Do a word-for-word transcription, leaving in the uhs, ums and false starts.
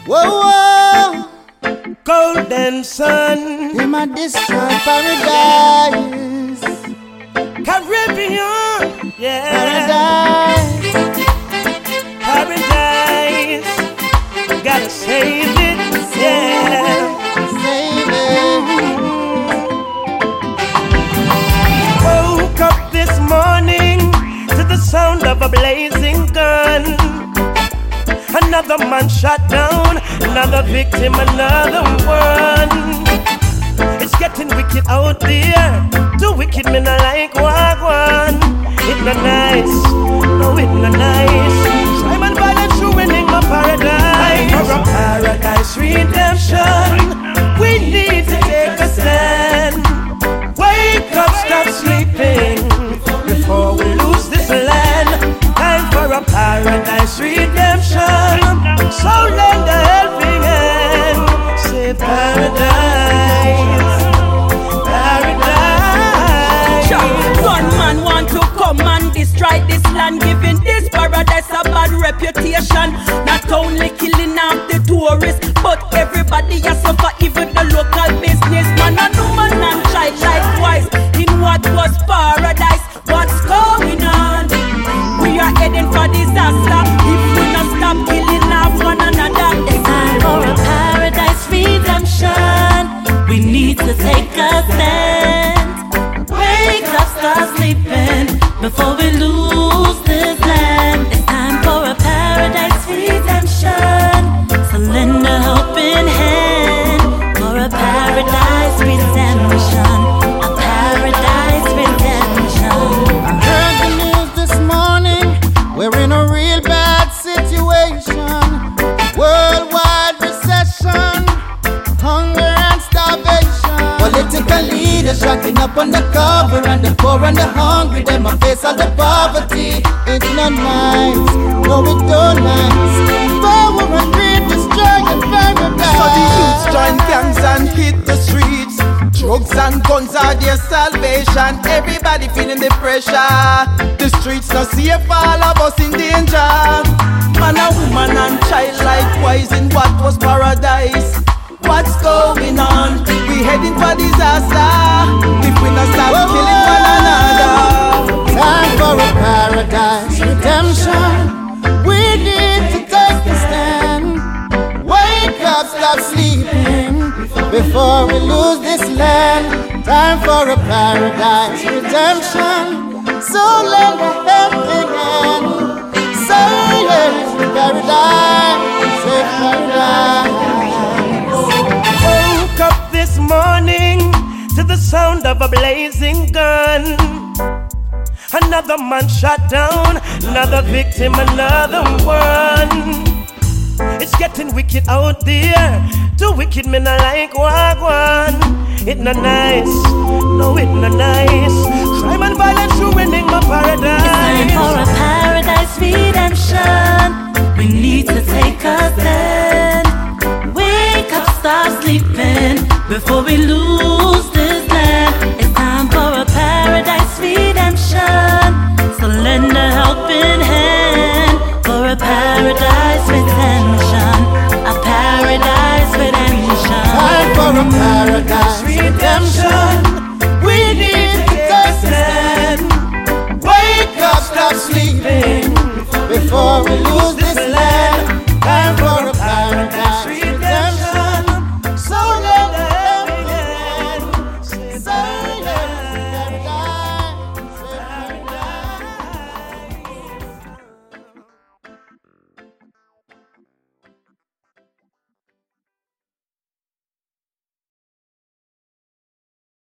Whoa, whoa. Golden sun in my destroyed paradise. Caribbean, yeah. Paradise. Paradise. Gotta save it, yeah. Save it. Woke up this morning to the sound of a blazing gun. Another man shot down, another victim, another one. It's getting wicked out there. Too wicked, me not like wagwan. It not nice, no it not nice. Crime and violence ruining my paradise. For a paradise redemption, we need to take a stand. Wake up, stop sleeping before we lose this land. Time for a paradise redemption. So lend a helping hand. Say paradise, paradise. One man want to come and destroy this land, giving this paradise a bad reputation. Not only killing off the tourists, but everybody has suffer, even the local businessman. And woman and child likewise. In what was paradise, what's going on? We are heading for disaster if we not stop killing off one another. It's time for a paradise redemption. We need to take a stand. Wake up, start sleeping before we lose this land. It's time for a paradise redemption. So lend a helping hand for a paradise redemption. A paradise redemption. I heard the news this morning. We're in a real bad situation. Worldwide recession, hunger and starvation. Political leaders shocking up on the cover, and the poor and the hungry, them a face all the poverty. It's not nice, no it don't nice. Power and greed destroying paradise. So the youths join gangs and hit the streets. Drugs and guns are their salvation. Everybody feeling the pressure. The streets not safe, all of us in danger. Man and woman and child likewise in what was paradise. What's going on? We heading for disaster if we not stop Whoa, killing one another. Time for a paradise redemption. We need to take a stand. Wake up, stop sleeping before we lose this land. Time for a paradise redemption. So let a helping hand. Say yes, paradise, say paradise. Woke up this morning to the sound of a blazing gun. Another man shot down, another victim, another one. It's getting wicked out there. Too wicked, me not like wagwan. It not nice, no it not nice. Crime and violence ruining my paradise. It's time for a paradise redemption. We need to take a stand. Wake up, start sleeping before we lose